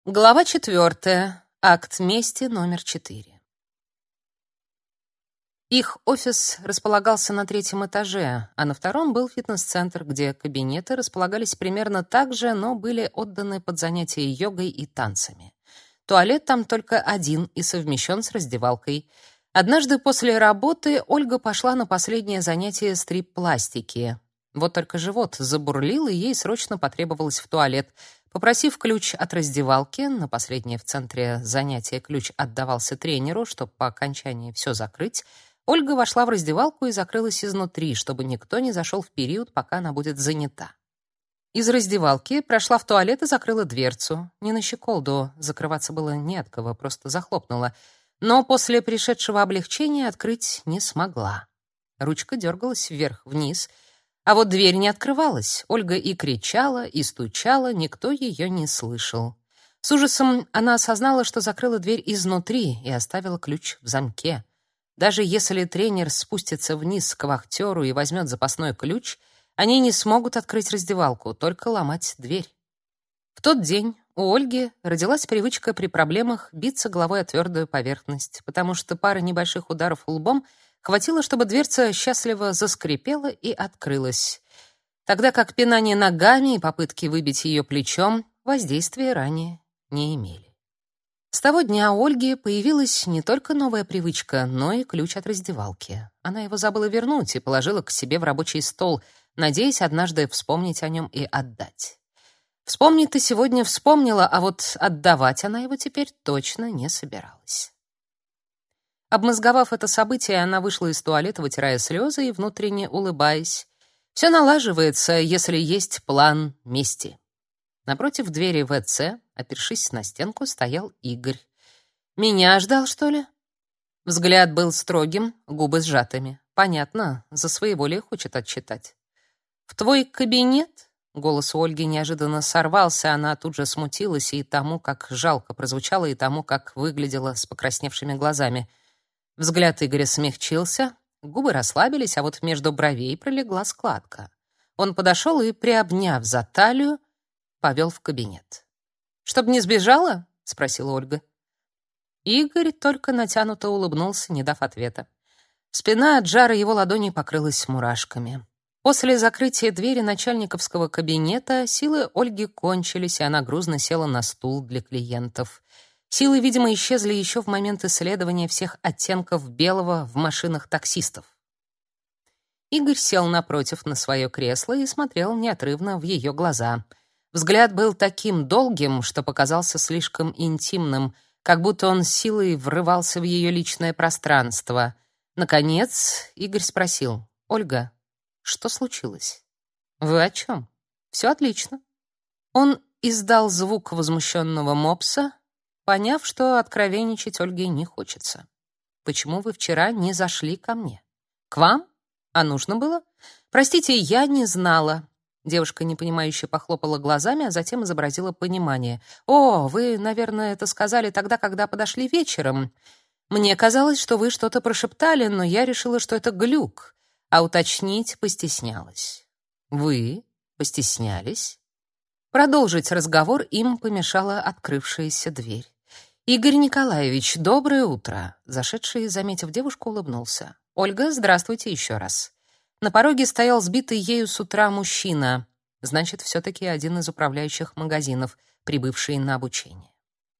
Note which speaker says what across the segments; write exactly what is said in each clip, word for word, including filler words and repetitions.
Speaker 1: Глава четвертая. Акт мести номер четыре. Их офис располагался на третьем этаже, а на втором был фитнес-центр, где кабинеты располагались примерно так же, но были отданы под занятия йогой и танцами. Туалет там только один и совмещен с раздевалкой. Однажды после работы Ольга пошла на последнее занятие стрип-пластики. Вот только живот забурлил, и ей срочно потребовалось в туалет. Попросив ключ от раздевалки, на последнее в центре занятия ключ отдавался тренеру, чтобы по окончании все закрыть, Ольга вошла в раздевалку и закрылась изнутри, чтобы никто не зашел в период, пока она будет занята. Из раздевалки прошла в туалет и закрыла дверцу. Не на щеколду, закрываться было не от кого, просто захлопнула. Но после пришедшего облегчения открыть не смогла. Ручка дергалась вверх-вниз, а вот дверь не открывалась. Ольга и кричала, и стучала, никто ее не слышал. С ужасом она осознала, что закрыла дверь изнутри и оставила ключ в замке. Даже если тренер спустится вниз к вахтеру и возьмет запасной ключ, они не смогут открыть раздевалку, только ломать дверь. В тот день у Ольги родилась привычка при проблемах биться головой о твердую поверхность, потому что пары небольших ударов лбом хватило, чтобы дверца счастливо заскрипела и открылась, тогда как пинание ногами и попытки выбить ее плечом воздействия ранее не имели. С того дня у Ольги появилась не только новая привычка, но и ключ от раздевалки. Она его забыла вернуть и положила к себе в рабочий стол, надеясь однажды вспомнить о нем и отдать. Вспомнить-то сегодня вспомнила, а вот отдавать она его теперь точно не собиралась. Обмозговав это событие, она вышла из туалета, вытирая слезы и внутренне улыбаясь. Все налаживается, если есть план мести. Напротив двери ВЦ, опершись на стенку, стоял Игорь. «Меня ждал, что ли?» Взгляд был строгим, губы сжатыми. Понятно, за своеволие хочет отчитать. «В твой кабинет?» Голос у Ольги неожиданно сорвался, она тут же смутилась и тому, как жалко прозвучало, и тому, как выглядела с покрасневшими глазами. Взгляд Игоря смягчился, губы расслабились, а вот между бровей пролегла складка. Он подошел и, приобняв за талию, повел в кабинет. «Чтоб не сбежала?» — спросила Ольга. Игорь только натянуто улыбнулся, не дав ответа. Спина от жара его ладони покрылась мурашками. После закрытия двери начальниковского кабинета силы Ольги кончились, и она грузно села на стул для клиентов. Силы, видимо, исчезли еще в момент исследования всех оттенков белого в машинах таксистов. Игорь сел напротив на свое кресло и смотрел неотрывно в ее глаза. Взгляд был таким долгим, что показался слишком интимным, как будто он силой врывался в ее личное пространство. Наконец Игорь спросил: «Ольга, что случилось? Вы о чем? Все отлично». Он издал звук возмущенного мопса, поняв, что откровенничать Ольге не хочется. «Почему вы вчера не зашли ко мне? К вам? А нужно было? Простите, я не знала». Девушка непонимающе похлопала глазами, а затем изобразила понимание. «О, вы, наверное, это сказали тогда, когда подошли вечером. Мне казалось, что вы что-то прошептали, но я решила, что это глюк, а уточнить постеснялась». «Вы постеснялись?» Продолжить разговор им помешала открывшаяся дверь. «Игорь Николаевич, доброе утро!» Зашедший, заметив девушку, улыбнулся. «Ольга, здравствуйте еще раз». На пороге стоял сбитый ею с утра мужчина, значит, все-таки один из управляющих магазинов, прибывший на обучение.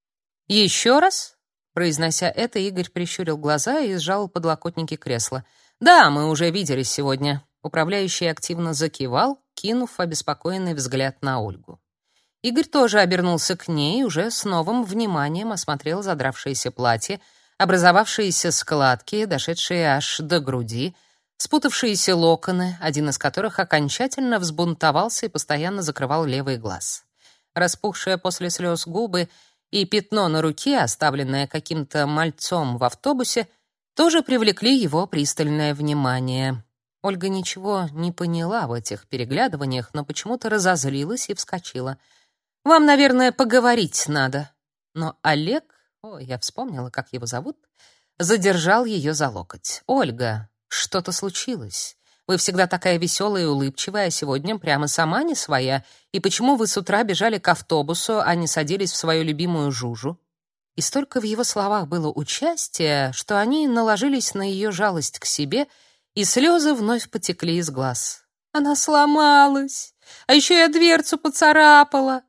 Speaker 1: «Еще раз?» Произнося это, Игорь прищурил глаза и сжал подлокотники кресла. «Да, мы уже виделись сегодня». Управляющий активно закивал, кинув обеспокоенный взгляд на Ольгу. Игорь тоже обернулся к ней и уже с новым вниманием осмотрел задравшееся платье, образовавшиеся складки, дошедшие аж до груди, спутавшиеся локоны, один из которых окончательно взбунтовался и постоянно закрывал левый глаз. Распухшие после слез губы и пятно на руке, оставленное каким-то мальцом в автобусе, тоже привлекли его пристальное внимание. Ольга ничего не поняла в этих переглядываниях, но почему-то разозлилась и вскочила. «Вам, наверное, поговорить надо». Но Олег, ой, я вспомнила, как его зовут, задержал ее за локоть. «Ольга, что-то случилось. Вы всегда такая веселая и улыбчивая, а сегодня прямо сама не своя. И почему вы с утра бежали к автобусу, а не садились в свою любимую жужу?» И столько в его словах было участия, что они наложились на ее жалость к себе, и слезы вновь потекли из глаз. «Она сломалась! А еще я дверцу поцарапала!»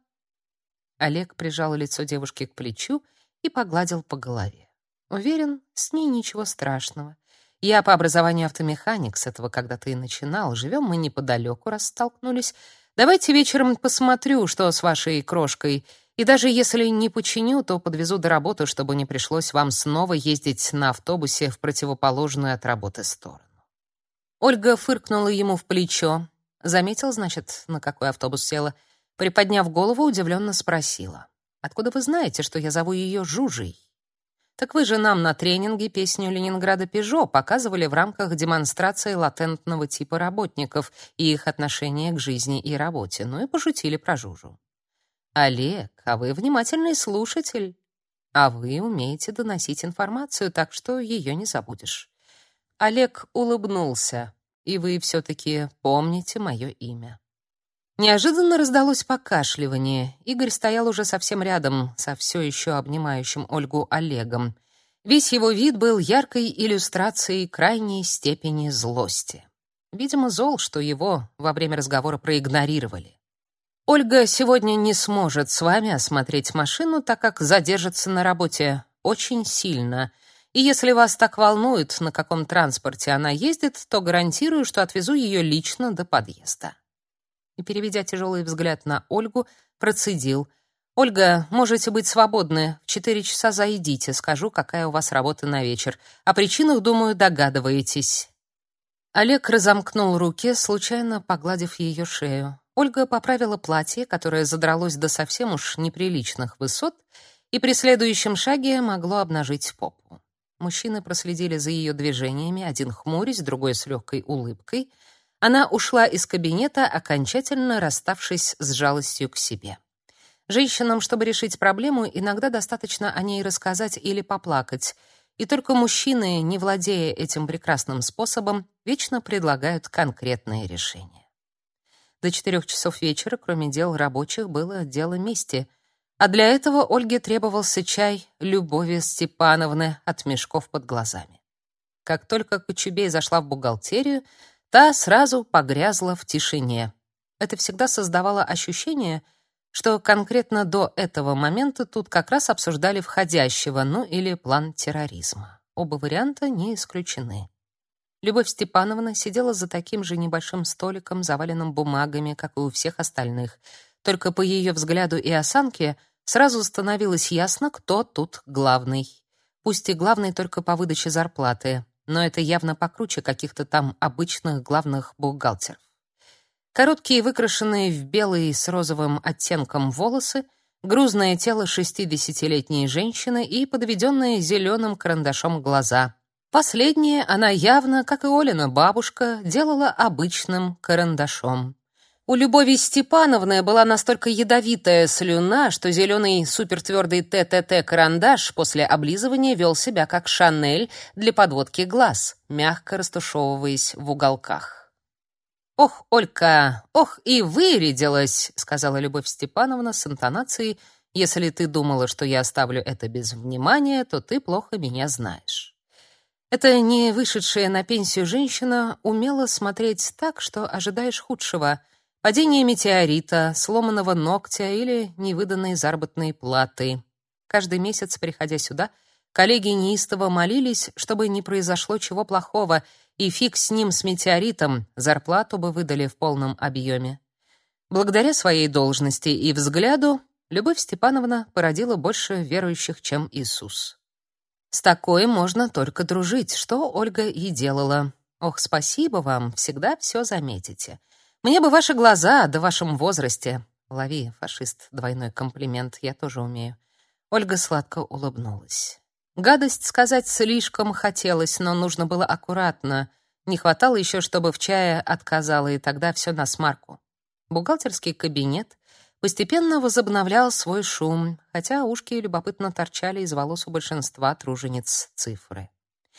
Speaker 1: Олег прижал лицо девушки к плечу и погладил по голове. «Уверен, с ней ничего страшного. Я по образованию автомеханик, с этого когда-то и начинал. Живем мы неподалеку, раз столкнулись. Давайте вечером посмотрю, что с вашей крошкой. И даже если не починю, то подвезу до работы, чтобы не пришлось вам снова ездить на автобусе в противоположную от работы сторону». Ольга фыркнула ему в плечо. Заметил, значит, на какой автобус села. Приподняв голову, удивленно спросила: «Откуда вы знаете, что я зову ее Жужей?» «Так вы же нам на тренинге песню Ленинграда Пежо показывали в рамках демонстрации латентного типа работников и их отношения к жизни и работе, ну и пошутили про Жужу». «Олег, а вы внимательный слушатель, а вы умеете доносить информацию, так что ее не забудешь». Олег улыбнулся. «И вы все-таки помните мое имя». Неожиданно раздалось покашливание. Игорь стоял уже совсем рядом со все еще обнимающим Ольгу Олегом. Весь его вид был яркой иллюстрацией крайней степени злости. Видимо, зол, что его во время разговора проигнорировали. «Ольга сегодня не сможет с вами осмотреть машину, так как задержится на работе очень сильно. И если вас так волнует, на каком транспорте она ездит, то гарантирую, что отвезу ее лично до подъезда». И, переведя тяжелый взгляд на Ольгу, процедил: «Ольга, можете быть свободны. В четыре часа зайдите, скажу, какая у вас работа на вечер. О причинах, думаю, догадываетесь». Олег разомкнул руки, случайно погладив ее шею. Ольга поправила платье, которое задралось до совсем уж неприличных высот, и при следующем шаге могло обнажить попу. Мужчины проследили за ее движениями, один хмурясь, другой с легкой улыбкой. Она ушла из кабинета, окончательно расставшись с жалостью к себе. Женщинам, чтобы решить проблему, иногда достаточно о ней рассказать или поплакать, и только мужчины, не владея этим прекрасным способом, вечно предлагают конкретные решения. До четырех часов вечера, кроме дел рабочих, было дело мести, а для этого Ольге требовался чай Любови Степановны от мешков под глазами. Как только Кочубей зашла в бухгалтерию, та сразу погрязла в тишине. Это всегда создавало ощущение, что конкретно до этого момента тут как раз обсуждали входящего, ну или план терроризма. Оба варианта не исключены. Любовь Степановна сидела за таким же небольшим столиком, заваленным бумагами, как и у всех остальных. Только по ее взгляду и осанке сразу становилось ясно, кто тут главный. Пусть и главный только по выдаче зарплаты, но это явно покруче каких-то там обычных главных бухгалтеров. Короткие, выкрашенные в белый с розовым оттенком волосы, грузное тело шестидесятилетней женщины и подведенные зеленым карандашом глаза. Последнее она явно, как и Олина бабушка, делала обычным карандашом. У Любови Степановны была настолько ядовитая слюна, что зеленый супертвердый ТТТ-карандаш после облизывания вел себя как Шанель для подводки глаз, мягко растушевываясь в уголках. «Ох, Олька, ох, и вырядилась!» — сказала Любовь Степановна с интонацией: «Если ты думала, что я оставлю это без внимания, то ты плохо меня знаешь». Эта не вышедшая на пенсию женщина умела смотреть так, что ожидаешь худшего: падения метеорита, сломанного ногтя или невыданной заработной платы. Каждый месяц, приходя сюда, коллеги неистово молились, чтобы не произошло чего плохого, и фиг с ним, с метеоритом, зарплату бы выдали в полном объеме. Благодаря своей должности и взгляду Любовь Степановна породила больше верующих, чем Иисус. С такой можно только дружить, что Ольга и делала. Ох, спасибо вам, всегда все заметите. Мне бы ваши глаза, да в вашем возрасте. Лови, фашист, двойной комплимент, я тоже умею. Ольга сладко улыбнулась. Гадость сказать слишком хотелось, но нужно было аккуратно. Не хватало еще, чтобы в чае отказала, и тогда все насмарку. Бухгалтерский кабинет постепенно возобновлял свой шум, хотя ушки любопытно торчали из волос у большинства тружениц цифры.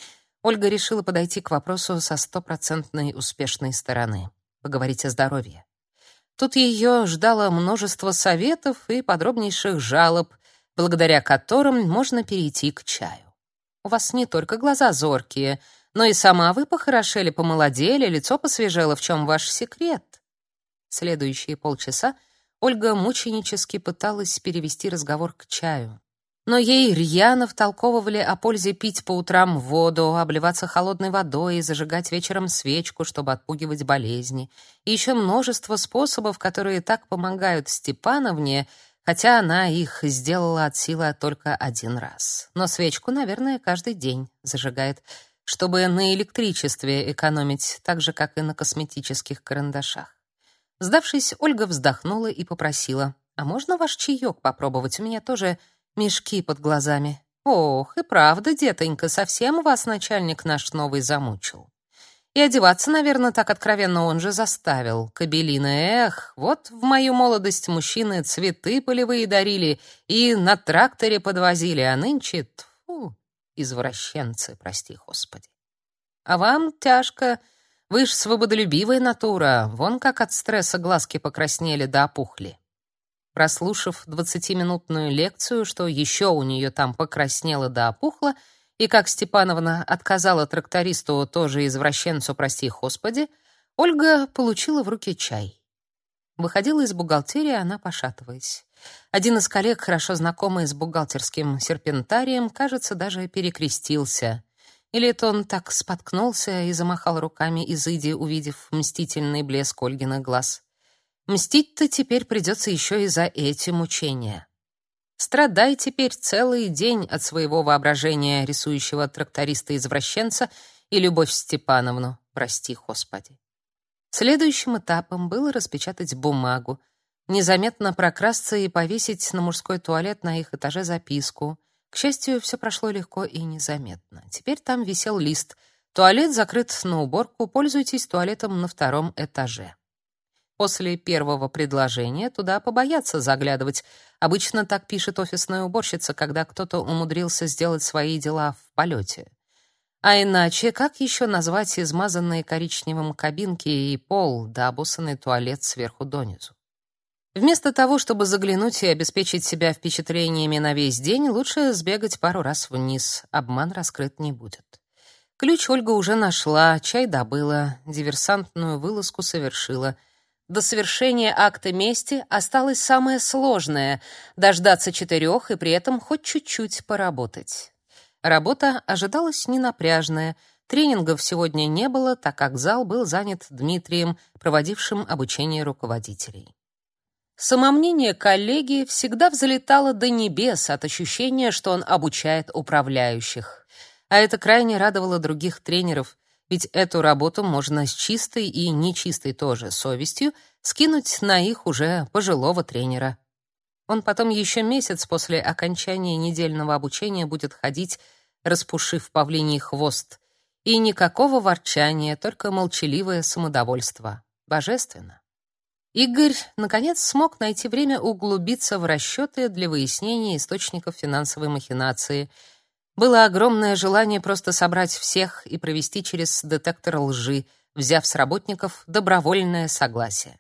Speaker 1: Ольга решила подойти к вопросу со стопроцентной успешной стороны. Поговорить о здоровье. Тут ее ждало множество советов и подробнейших жалоб, благодаря которым можно перейти к чаю. У вас не только глаза зоркие, но и сама вы похорошели, помолодели, лицо посвежело. В чем ваш секрет? Следующие полчаса Ольга мученически пыталась перевести разговор к чаю. Но ей рьяно втолковывали о пользе пить по утрам воду, обливаться холодной водой и зажигать вечером свечку, чтобы отпугивать болезни. И еще множество способов, которые так помогают Степановне, хотя она их сделала от силы только один раз. Но свечку, наверное, каждый день зажигает, чтобы на электричестве экономить, так же, как и на косметических карандашах. Сдавшись, Ольга вздохнула и попросила: «А можно ваш чаек попробовать? У меня тоже мешки под глазами». «Ох, и правда, детонька, совсем вас начальник наш новый замучил. И одеваться, наверное, так откровенно он же заставил. Кобелина, эх, вот в мою молодость мужчины цветы полевые дарили и на тракторе подвозили, а нынче, тьфу, извращенцы, прости господи. А вам тяжко, вы ж свободолюбивая натура, вон как от стресса глазки покраснели да опухли». Прослушав двадцатиминутную лекцию, что еще у нее там покраснело да опухло, и как Степановна отказала трактористу, тоже извращенцу, прости господи, Ольга получила в руки чай. Выходила из бухгалтерии она, пошатываясь. Один из коллег, хорошо знакомый с бухгалтерским серпентарием, кажется, даже перекрестился. Или это он так споткнулся и замахал руками, изыди, увидев мстительный блеск Ольгиных глаз. Мстить-то теперь придется еще и за эти мучения. Страдай теперь целый день от своего воображения, рисующего тракториста-извращенца, и Любовь Степановну, прости господи. Следующим этапом было распечатать бумагу, незаметно прокрасться и повесить на мужской туалет на их этаже записку. К счастью, все прошло легко и незаметно. Теперь там висел лист: «Туалет закрыт на уборку, пользуйтесь туалетом на втором этаже». После первого предложения туда побоятся заглядывать. Обычно так пишет офисная уборщица, когда кто-то умудрился сделать свои дела в полете. А иначе как еще назвать измазанные коричневым кабинки и пол, да обоссанный туалет сверху донизу? Вместо того, чтобы заглянуть и обеспечить себя впечатлениями на весь день, лучше сбегать пару раз вниз. Обман раскрыт не будет. Ключ Ольга уже нашла, чай добыла, диверсантную вылазку совершила. До совершения акта мести осталось самое сложное — дождаться четырех и при этом хоть чуть-чуть поработать. Работа ожидалась ненапряжная. Тренингов сегодня не было, так как зал был занят Дмитрием, проводившим обучение руководителей. Самомнение коллеги всегда взлетало до небес от ощущения, что он обучает управляющих. А это крайне радовало других тренеров, ведь эту работу можно с чистой и нечистой тоже совестью скинуть на их уже пожилого тренера. Он потом еще месяц после окончания недельного обучения будет ходить, распушив павлиний хвост. И никакого ворчания, только молчаливое самодовольство. Божественно. Игорь, наконец, смог найти время углубиться в расчеты для выяснения источников финансовой махинации. Было огромное желание просто собрать всех и провести через детектор лжи, взяв с работников добровольное согласие.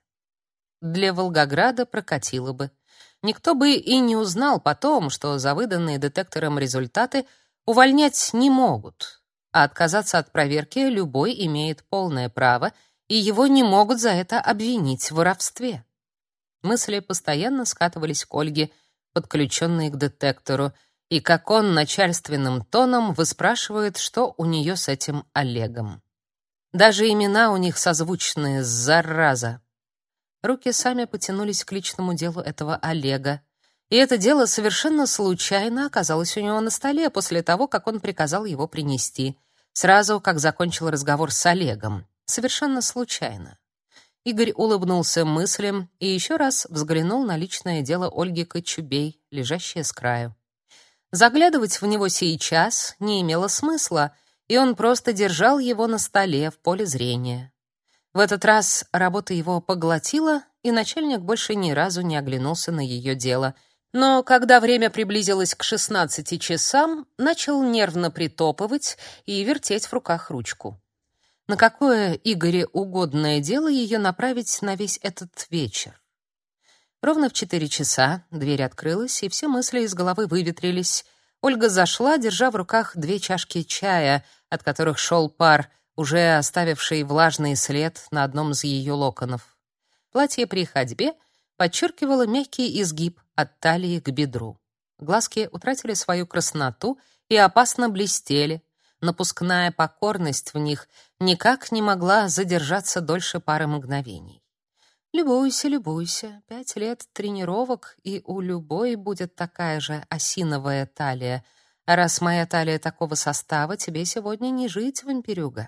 Speaker 1: Для Волгограда прокатило бы. Никто бы и не узнал потом, что за выданные детектором результаты увольнять не могут, а отказаться от проверки любой имеет полное право, и его не могут за это обвинить в воровстве. Мысли постоянно скатывались к Ольге, подключенной к детектору, и как он начальственным тоном выспрашивает, что у нее с этим Олегом. Даже имена у них созвучные, зараза. Руки сами потянулись к личному делу этого Олега. И это дело совершенно случайно оказалось у него на столе после того, как он приказал его принести. Сразу, как закончил разговор с Олегом. Совершенно случайно. Игорь улыбнулся мыслям и еще раз взглянул на личное дело Ольги Кочубей, лежащее с краю. Заглядывать в него сейчас не имело смысла, и он просто держал его на столе в поле зрения. В этот раз работа его поглотила, и начальник больше ни разу не оглянулся на ее дело, Но когда время приблизилось к шестнадцати часам, начал нервно притопывать и вертеть в руках ручку. На какое Игорю угодное дело ее направить на весь этот вечер? Ровно в четыре часа дверь открылась, и все мысли из головы выветрились. Ольга зашла, держа в руках две чашки чая, от которых шел пар, уже оставивший влажный след на одном из ее локонов. Платье при ходьбе подчеркивало мягкий изгиб от талии к бедру. Глазки утратили свою красноту и опасно блестели. Напускная покорность в них никак не могла задержаться дольше пары мгновений. Любуйся, любуйся. Пять лет тренировок, и у любой будет такая же осиновая талия. А раз моя талия такого состава, тебе сегодня не жить, вампирюга.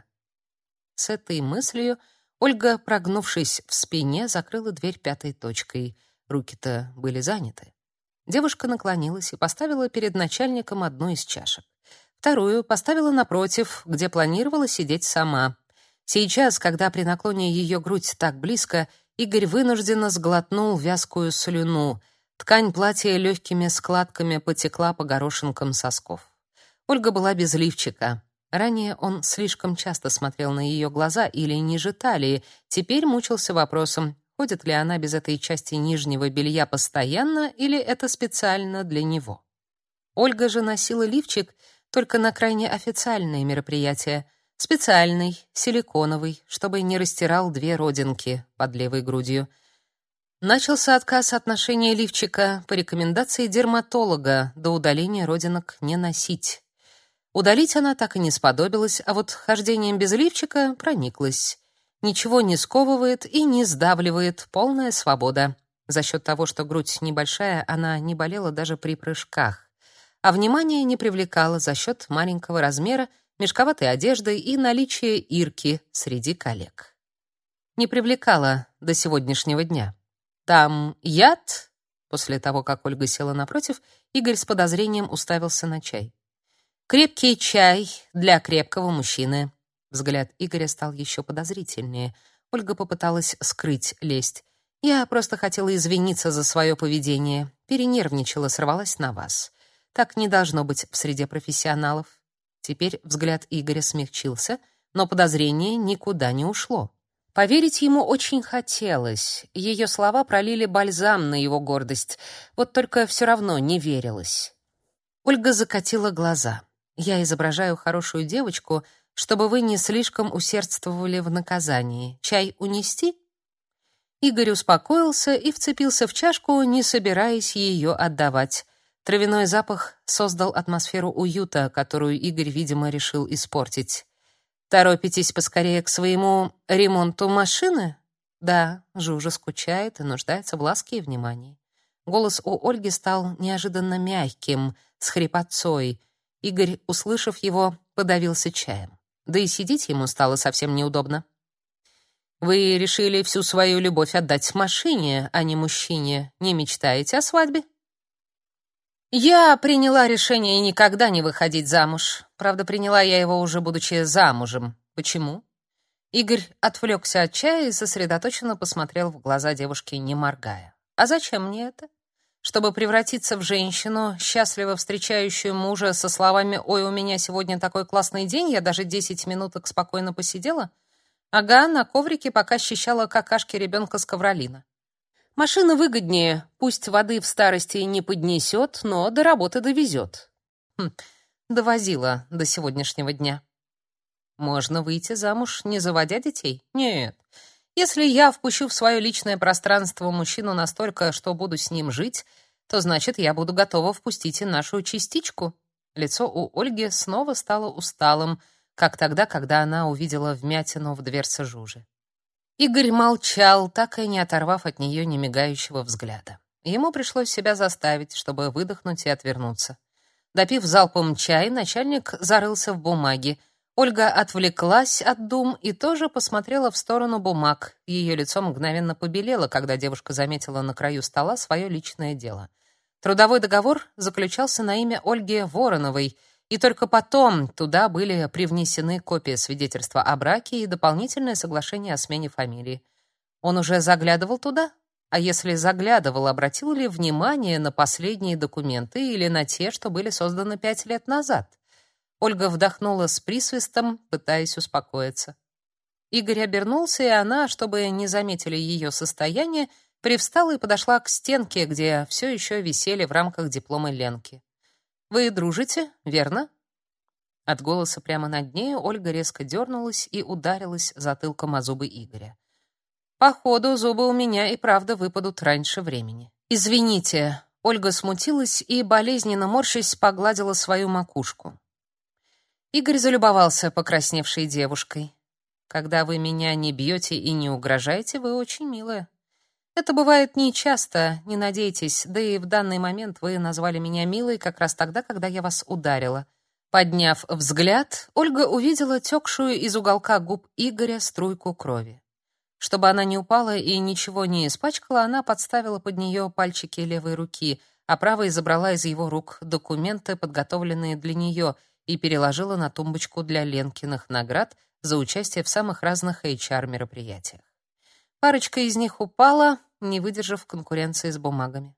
Speaker 1: С этой мыслью Ольга, прогнувшись в спине, закрыла дверь пятой точкой. Руки-то были заняты. Девушка наклонилась и поставила перед начальником одну из чашек. Вторую поставила напротив, где планировала сидеть сама. Сейчас, когда при наклоне ее грудь так близко, Игорь вынужденно сглотнул вязкую слюну. Ткань платья легкими складками потекла по горошинкам сосков. Ольга была без лифчика. Ранее он слишком часто смотрел на ее глаза или ниже талии, теперь мучился вопросом, ходит ли она без этой части нижнего белья постоянно или это специально для него. Ольга же носила лифчик только на крайне официальные мероприятия, специальный, силиконовый, чтобы не растирал две родинки под левой грудью. Начался отказ от ношения лифчика по рекомендации дерматолога, до удаления родинок не носить. Удалить она так и не сподобилась, а вот хождением без лифчика прониклась. Ничего не сковывает и не сдавливает, полная свобода. За счет того, что грудь небольшая, она не болела даже при прыжках. А внимание не привлекала за счет маленького размера, мешковатой одежды и наличия Ирки среди коллег. Не привлекала до сегодняшнего дня. Там яд? После того, как Ольга села напротив, Игорь с подозрением уставился на чай. Крепкий чай для крепкого мужчины. Взгляд Игоря стал еще подозрительнее. Ольга попыталась скрыть лесть. Я просто хотела извиниться за свое поведение. Перенервничала, сорвалась на вас. Так не должно быть в среде профессионалов. Теперь взгляд Игоря смягчился, но подозрение никуда не ушло. Поверить ему очень хотелось. Ее слова пролили бальзам на его гордость. Вот только все равно не верилось. Ольга закатила глаза. Я изображаю хорошую девочку, чтобы вы не слишком усердствовали в наказании. Чай унести? Игорь успокоился и вцепился в чашку, не собираясь ее отдавать. Травяной запах создал атмосферу уюта, которую Игорь, видимо, решил испортить. Торопитесь поскорее к своему ремонту машины? Да, Жужа скучает и нуждается в ласке и внимании. Голос у Ольги стал неожиданно мягким, с хрипотцой. Игорь, услышав его, подавился чаем. Да и сидеть ему стало совсем неудобно. Вы решили всю свою любовь отдать машине, а не мужчине. Не мечтаете о свадьбе? Я приняла решение никогда не выходить замуж. Правда, приняла я его уже будучи замужем. Почему? Игорь отвлекся от чая и сосредоточенно посмотрел в глаза девушки, не моргая. А зачем мне это? Чтобы превратиться в женщину, счастливо встречающую мужа со словами «Ой, у меня сегодня такой классный день, я даже десять минуток спокойно посидела». Ага, на коврике пока счищала какашки ребенка с ковролина. Машина выгоднее, пусть воды в старости не поднесет, но до работы довезет. Хм, довозила до сегодняшнего дня. Можно выйти замуж, не заводя детей? Нет. Если я впущу в свое личное пространство мужчину настолько, что буду с ним жить, то значит, я буду готова впустить и нашу частичку. Лицо у Ольги снова стало усталым, как тогда, когда она увидела вмятину в дверце Жужи. Игорь молчал, так и не оторвав от нее немигающего взгляда. Ему пришлось себя заставить, чтобы выдохнуть и отвернуться. Допив залпом чай, начальник зарылся в бумаги. Ольга отвлеклась от дум и тоже посмотрела в сторону бумаг. Ее лицо мгновенно побелело, когда девушка заметила на краю стола свое личное дело. Трудовой договор заключался на имя Ольги Вороновой, и только потом туда были привнесены копия свидетельства о браке и дополнительное соглашение о смене фамилии. Он уже заглядывал туда? А если заглядывал, обратил ли внимание на последние документы или на те, что были созданы пять лет назад? Ольга вдохнула с присвистом, пытаясь успокоиться. Игорь обернулся, и она, чтобы не заметили ее состояние, привстала и подошла к стенке, где все еще висели в рамках дипломы Ленки. «Вы дружите, верно?» От голоса прямо над ней Ольга резко дернулась и ударилась затылком о зубы Игоря. «Походу, зубы у меня и правда выпадут раньше времени». «Извините», — Ольга смутилась и, болезненно морщась, погладила свою макушку. Игорь залюбовался покрасневшей девушкой. «Когда вы меня не бьете и не угрожаете, вы очень милая. Это бывает нечасто, не надейтесь, да и в данный момент вы назвали меня милой как раз тогда, когда я вас ударила». Подняв взгляд, Ольга увидела текшую из уголка губ Игоря струйку крови. Чтобы она не упала и ничего не испачкала, она подставила под нее пальчики левой руки, а правой забрала из его рук документы, подготовленные для нее, и переложила на тумбочку для Ленкиных наград за участие в самых разных эйч ар-мероприятиях. Парочка из них упала, не выдержав конкуренции с бумагами.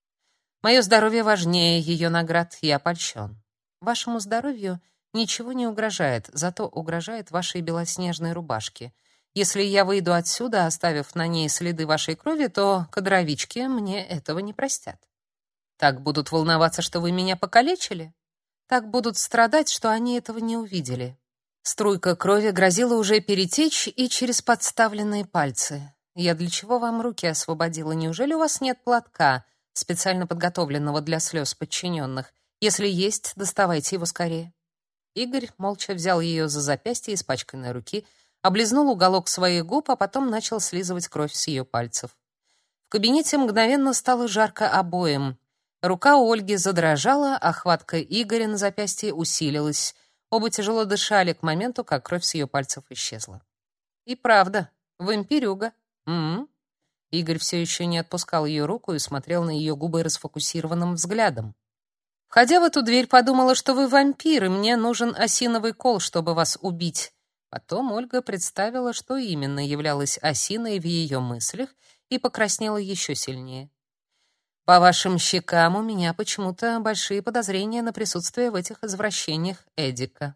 Speaker 1: «Мое здоровье важнее ее наград, я польщен. Вашему здоровью ничего не угрожает, зато угрожает вашей белоснежной рубашке. Если я выйду отсюда, оставив на ней следы вашей крови, то кадровички мне этого не простят. Так будут волноваться, что вы меня покалечили? Так будут страдать, что они этого не увидели». Струйка крови грозила уже перетечь и через подставленные пальцы. «Я для чего вам руки освободила? Неужели у вас нет платка, специально подготовленного для слез подчиненных? Если есть, доставайте его скорее». Игорь молча взял ее за запястье испачканной руки, облизнул уголок своих губ, а потом начал слизывать кровь с ее пальцев. В кабинете мгновенно стало жарко обоим. Рука у Ольги задрожала, а хватка Игоря на запястье усилилась. Оба тяжело дышали к моменту, как кровь с ее пальцев исчезла. «И правда, вампирюга. М-м-м». Игорь все еще не отпускал ее руку и смотрел на ее губы расфокусированным взглядом. «Входя в эту дверь, подумала, что вы вампир, и мне нужен осиновый кол, чтобы вас убить». Потом Ольга представила, что именно являлось осиной в ее мыслях, и покраснела еще сильнее. «По вашим щекам у меня почему-то большие подозрения на присутствие в этих извращениях Эдика.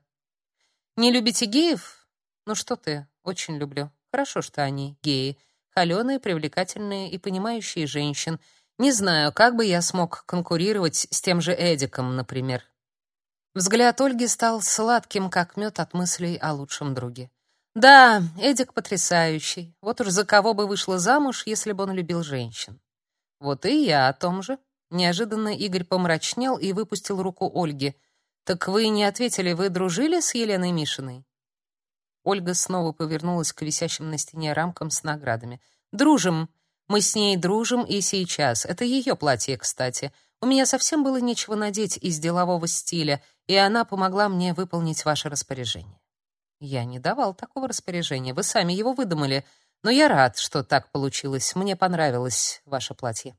Speaker 1: Не любите геев? Ну что ты, очень люблю. Хорошо, что они геи, холеные, привлекательные и понимающие женщин. Не знаю, как бы я смог конкурировать с тем же Эдиком, например». Взгляд Ольги стал сладким, как мед от мыслей о лучшем друге. «Да, Эдик потрясающий. Вот уж за кого бы вышла замуж, если бы он любил женщин». «Вот и я о том же». Неожиданно Игорь помрачнел и выпустил руку Ольги. «Так вы не ответили, вы дружили с Еленой Мишиной?» Ольга снова повернулась к висящим на стене рамкам с наградами. «Дружим. Мы с ней дружим и сейчас. Это ее платье, кстати. У меня совсем было нечего надеть из делового стиля, и она помогла мне выполнить ваше распоряжение». «Я не давал такого распоряжения. Вы сами его выдумали. Но я рад, что так получилось. Мне понравилось ваше платье».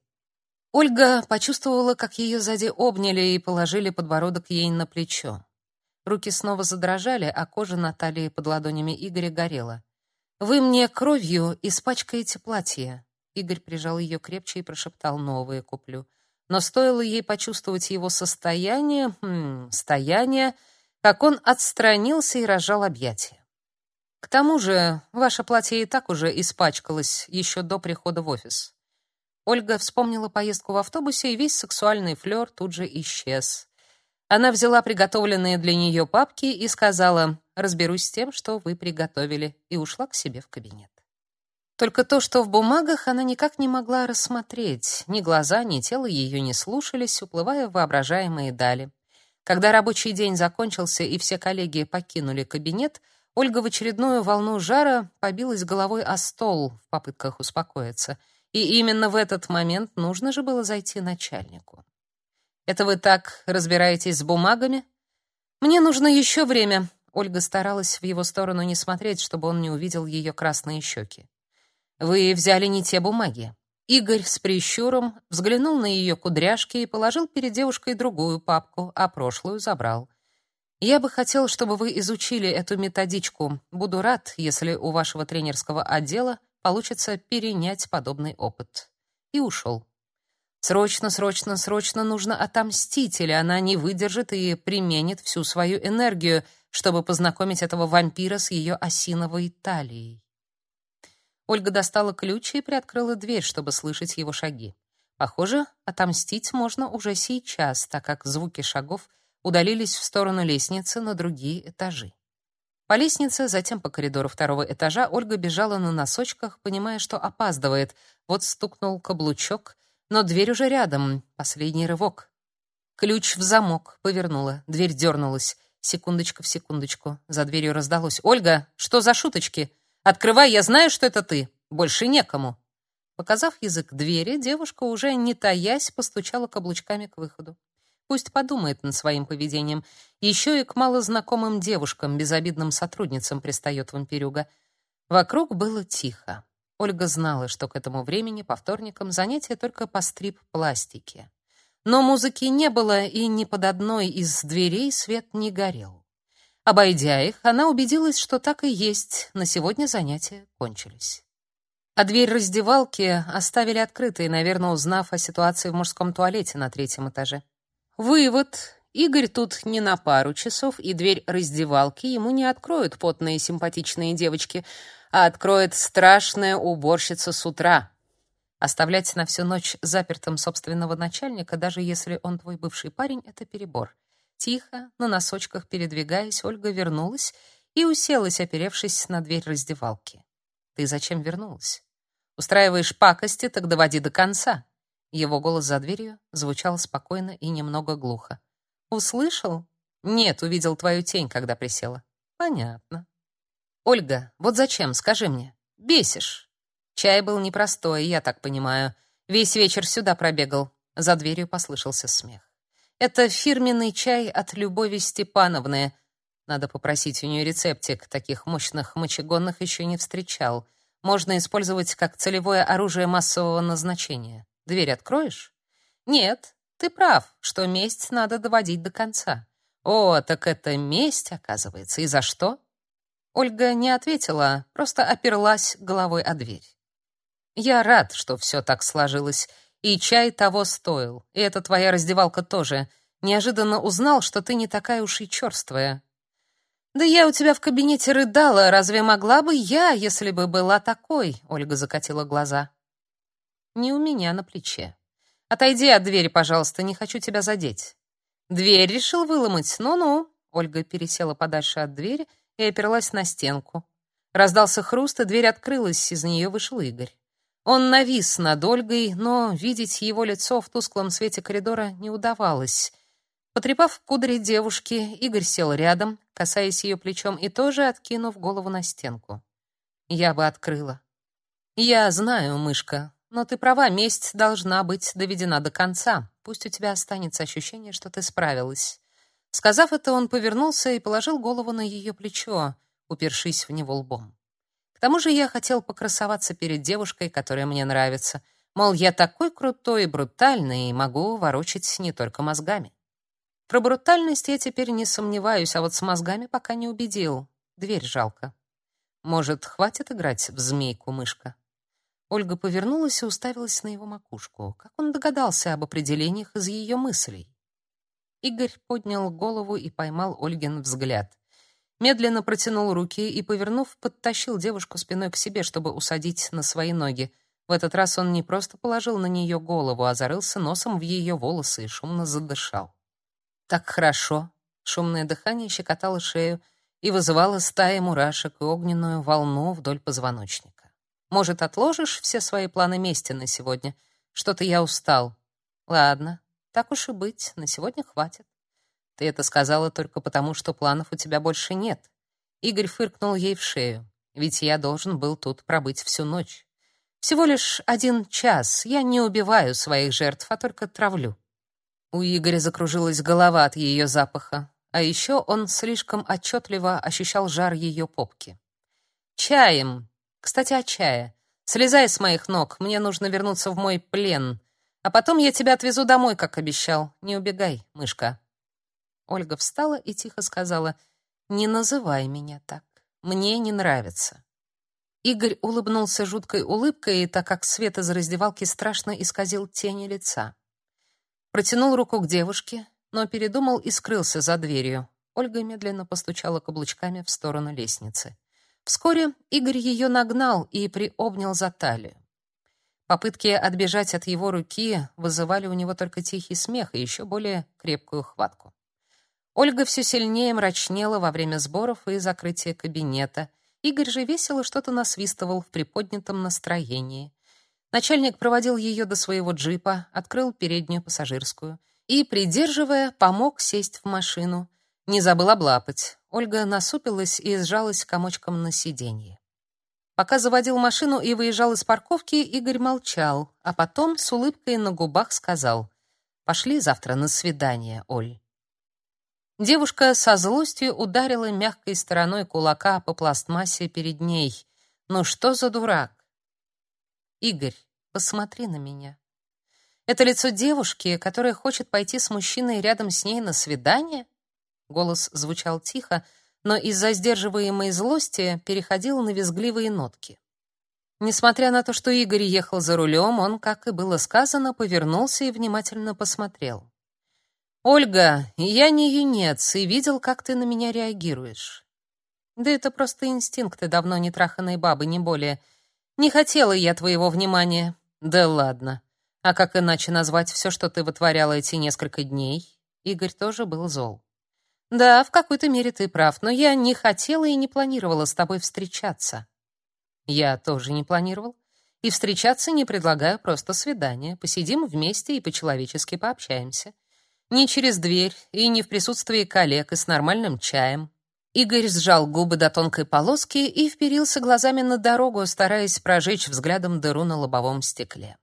Speaker 1: Ольга почувствовала, как ее сзади обняли и положили подбородок ей на плечо. Руки снова задрожали, а кожа на талии под ладонями Игоря горела. «Вы мне кровью испачкаете платье». Игорь прижал ее крепче и прошептал: «Новые куплю». Но стоило ей почувствовать его состояние, хм, состояние, как он отстранился и разжал объятия. «К тому же, ваше платье и так уже испачкалось еще до прихода в офис». Ольга вспомнила поездку в автобусе, и весь сексуальный флёр тут же исчез. Она взяла приготовленные для нее папки и сказала: «Разберусь с тем, что вы приготовили», и ушла к себе в кабинет. Только то, что в бумагах, она никак не могла рассмотреть. Ни глаза, ни тело ее не слушались, уплывая в воображаемые дали. Когда рабочий день закончился и все коллеги покинули кабинет, Ольга в очередную волну жара побилась головой о стол в попытках успокоиться. И именно в этот момент нужно же было зайти начальнику. «Это вы так разбираетесь с бумагами?» «Мне нужно еще время». Ольга старалась в его сторону не смотреть, чтобы он не увидел ее красные щеки. «Вы взяли не те бумаги». Игорь с прищуром взглянул на ее кудряшки и положил перед девушкой другую папку, а прошлую забрал. «Я бы хотел, чтобы вы изучили эту методичку. Буду рад, если у вашего тренерского отдела получится перенять подобный опыт». и ушел. Срочно, срочно, срочно нужно отомстить, или она не выдержит и применит всю свою энергию, чтобы познакомить этого вампира с ее осиновой талией. Ольга достала ключ и приоткрыла дверь, чтобы слышать его шаги. Похоже, отомстить можно уже сейчас, так как звуки шагов удалились в сторону лестницы на другие этажи. По лестнице, затем по коридору второго этажа Ольга бежала на носочках, понимая, что опаздывает. Вот стукнул каблучок, но дверь уже рядом. Последний рывок. Ключ в замок. Повернула. Дверь дернулась. Секундочка в секундочку. За дверью раздалось: «Ольга, что за шуточки? Открывай, я знаю, что это ты. Больше некому». Показав язык двери, девушка, уже не таясь, постучала каблучками к выходу. Пусть подумает над своим поведением. Еще и к малознакомым девушкам, безобидным сотрудницам, пристает вампирюга. Вокруг было тихо. Ольга знала, что к этому времени по вторникам занятия только по стрип-пластике. Но музыки не было, и ни под одной из дверей свет не горел. Обойдя их, она убедилась, что так и есть. На сегодня занятия кончились. А дверь раздевалки оставили открытой, наверное, узнав о ситуации в мужском туалете на третьем этаже. Вывод: Игорь тут не на пару часов, и дверь раздевалки ему не откроют потные симпатичные девочки, а откроет страшная уборщица с утра. Оставлять на всю ночь запертым собственного начальника, даже если он твой бывший парень, это перебор. Тихо, на носочках передвигаясь, Ольга вернулась и уселась, оперевшись на дверь раздевалки. Ты зачем вернулась? Устраиваешь пакости, так доводи до конца. Его голос за дверью звучал спокойно и немного глухо. Услышал? Нет, увидел твою тень, когда присела. Понятно. Ольга, вот зачем, скажи мне? Бесишь. Чай был непростой, я так понимаю. Весь вечер сюда пробегал. За дверью послышался смех. Это фирменный чай от Любови Степановны. Надо попросить у нее рецептик. Таких мощных мочегонных еще не встречал. Можно использовать как целевое оружие массового назначения. Дверь откроешь? Нет, ты прав, что месть надо доводить до конца. О, так это месть, оказывается. И за что? Ольга не ответила, просто оперлась головой о дверь. Я рад, что все так сложилось. И чай того стоил. И эта твоя раздевалка тоже. Неожиданно узнал, что ты не такая уж и черствая. Да я у тебя в кабинете рыдала. Разве могла бы я, если бы была такой? Ольга закатила глаза. Не у меня на плече. Отойди от двери, пожалуйста, не хочу тебя задеть. Дверь решил выломать. Ну-ну. Ольга пересела подальше от двери и оперлась на стенку. Раздался хруст, и дверь открылась, из нее вышел Игорь. Он навис над Ольгой, но видеть его лицо в тусклом свете коридора не удавалось. Потрепав кудри девушки, Игорь сел рядом, касаясь ее плечом и тоже откинув голову на стенку. Я бы открыла. Я знаю, мышка, но ты права, месть должна быть доведена до конца. Пусть у тебя останется ощущение, что ты справилась. Сказав это, он повернулся и положил голову на ее плечо, упершись в него лбом. К тому же я хотел покрасоваться перед девушкой, которая мне нравится. Мол, я такой крутой и брутальный, и могу ворочать не только мозгами. Про брутальность я теперь не сомневаюсь, а вот с мозгами пока не убедил. Дверь жалко. Может, хватит играть в змейку-мышка? Ольга повернулась и уставилась на его макушку. Как он догадался об определениях из ее мыслей? Игорь поднял голову и поймал Ольгин взгляд. Медленно протянул руки и, повернув, подтащил девушку спиной к себе, чтобы усадить на свои ноги. В этот раз он не просто положил на нее голову, а зарылся носом в ее волосы и шумно задышал. Так хорошо. Шумное дыхание щекотало шею и вызывало стаи мурашек и огненную волну вдоль позвоночника. Может, отложишь все свои планы мести на сегодня? Что-то я устал. Ладно, так уж и быть, на сегодня хватит. Ты это сказала только потому, что планов у тебя больше нет. Игорь фыркнул ей в шею. Ведь я должен был тут пробыть всю ночь. Всего лишь один час. Я не убиваю своих жертв, а только травлю. У Игоря закружилась голова от ее запаха, а еще он слишком отчетливо ощущал жар ее попки. Чаем. Кстати, о чае. Слезай с моих ног, мне нужно вернуться в мой плен. А потом я тебя отвезу домой, как обещал. Не убегай, мышка. Ольга встала и тихо сказала: «Не называй меня так. Мне не нравится». Игорь улыбнулся жуткой улыбкой, так как свет из раздевалки страшно исказил тени лица. Протянул руку к девушке, но передумал и скрылся за дверью. Ольга медленно постучала каблучками в сторону лестницы. Вскоре Игорь ее нагнал и приобнял за талию. Попытки отбежать от его руки вызывали у него только тихий смех и еще более крепкую хватку. Ольга все сильнее мрачнела во время сборов и закрытия кабинета. Игорь же весело что-то насвистывал в приподнятом настроении. Начальник проводил ее до своего джипа, открыл переднюю пассажирскую и, придерживая, помог сесть в машину. Не забыл облапать. Ольга насупилась и сжалась комочком на сиденье. Пока заводил машину и выезжал из парковки, Игорь молчал, а потом с улыбкой на губах сказал: «Пошли завтра на свидание, Оль». Девушка со злостью ударила мягкой стороной кулака по пластмассе перед ней. «Ну что за дурак?» «Игорь, посмотри на меня. Это лицо девушки, которая хочет пойти с мужчиной рядом с ней на свидание?» Голос звучал тихо, но из-за сдерживаемой злости переходил на визгливые нотки. Несмотря на то, что Игорь ехал за рулем, он, как и было сказано, повернулся и внимательно посмотрел. «Ольга, я не юнец и видел, как ты на меня реагируешь. Да это просто инстинкты давно не траханной бабы, не более. Не хотела я твоего внимания». «Да ладно. А как иначе назвать все, что ты вытворяла эти несколько дней?» Игорь тоже был зол. «Да, в какой-то мере ты прав, но я не хотела и не планировала с тобой встречаться». «Я тоже не планировал. И встречаться не предлагаю, просто свидание. Посидим вместе и по-человечески пообщаемся. Не через дверь и не в присутствии коллег и с нормальным чаем». Игорь сжал губы до тонкой полоски и вперился глазами на дорогу, стараясь прожечь взглядом дыру на лобовом стекле.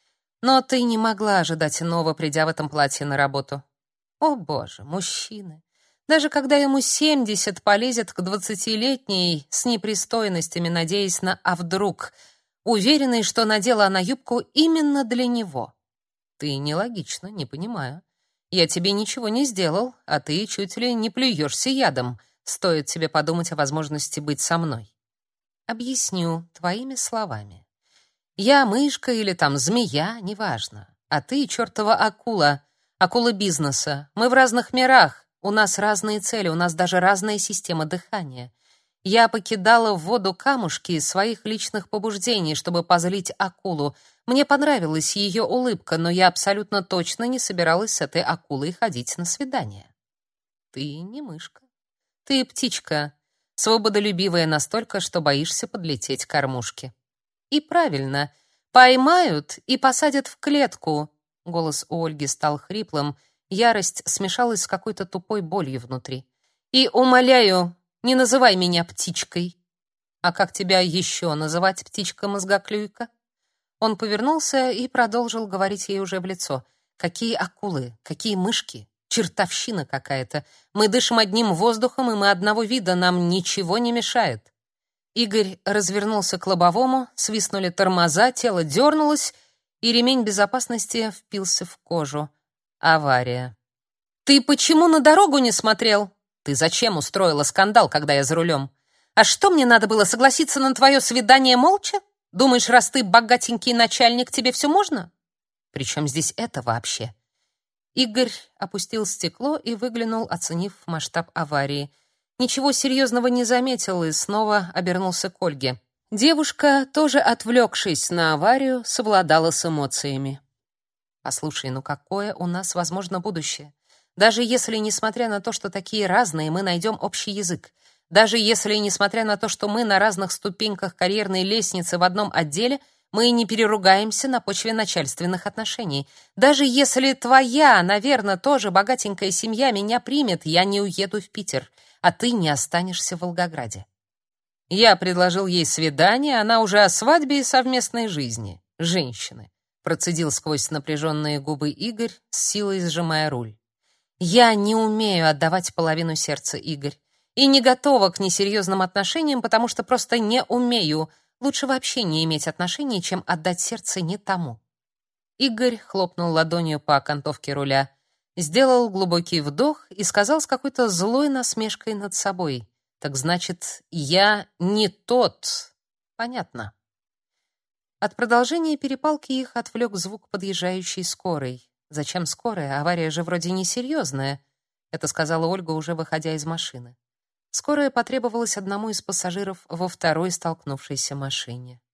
Speaker 1: «Но ты не могла ожидать иного, придя в этом платье на работу. О, боже, мужчины! Даже когда ему семьдесят, полезет к двадцатилетней с непристойностями, надеясь на «а вдруг», уверенный, что надела она юбку именно для него. Ты нелогична, не понимаю. Я тебе ничего не сделал, а ты чуть ли не плюешься ядом. Стоит тебе подумать о возможности быть со мной. Объясню твоими словами. Я мышка или там змея, неважно. А ты чертова акула, акула бизнеса. Мы в разных мирах. У нас разные цели, у нас даже разная система дыхания. Я покидала в воду камушки из своих личных побуждений, чтобы позлить акулу. Мне понравилась ее улыбка, но я абсолютно точно не собиралась с этой акулой ходить на свидание. Ты не мышка. Ты птичка, свободолюбивая настолько, что боишься подлететь к кормушке. И правильно, поймают и посадят в клетку. Голос у Ольги стал хриплым. Ярость смешалась с какой-то тупой болью внутри. «И умоляю, не называй меня птичкой». «А как тебя еще называть, птичка-мозгоклюйка?» Он повернулся и продолжил говорить ей уже в лицо. «Какие акулы, какие мышки, чертовщина какая-то. Мы дышим одним воздухом, и мы одного вида, нам ничего не мешает». Игорь развернулся к лобовому, свистнули тормоза, тело дернулось, и ремень безопасности впился в кожу. Авария. «Ты почему на дорогу не смотрел? Ты зачем устроила скандал, когда я за рулем? А что, мне надо было согласиться на твое свидание молча? Думаешь, раз ты богатенький начальник, тебе все можно? Причем здесь это вообще?» Игорь опустил стекло и выглянул, оценив масштаб аварии. Ничего серьезного не заметил и снова обернулся к Ольге. Девушка, тоже отвлекшись на аварию, совладала с эмоциями. «Послушай, ну какое у нас возможно будущее? Даже если, несмотря на то, что такие разные, мы найдем общий язык. Даже если, несмотря на то, что мы на разных ступеньках карьерной лестницы в одном отделе, мы не переругаемся на почве начальственных отношений. Даже если твоя, наверное, тоже богатенькая семья меня примет, я не уеду в Питер, а ты не останешься в Волгограде». Я предложил ей свидание, она уже о свадьбе и совместной жизни. Женщины. Процедил сквозь напряженные губы Игорь, с силой сжимая руль. «Я не умею отдавать половину сердца, Игорь, и не готова к несерьезным отношениям, потому что просто не умею. Лучше вообще не иметь отношений, чем отдать сердце не тому». Игорь хлопнул ладонью по окантовке руля, сделал глубокий вдох и сказал с какой-то злой насмешкой над собой: «Так значит, я не тот, Понятно. От продолжения перепалки их отвлек звук подъезжающей скорой. Зачем скорая? Авария же вроде несерьезная. Это сказала Ольга, уже выходя из машины. Скорая потребовалась одному из пассажиров во второй столкнувшейся машине.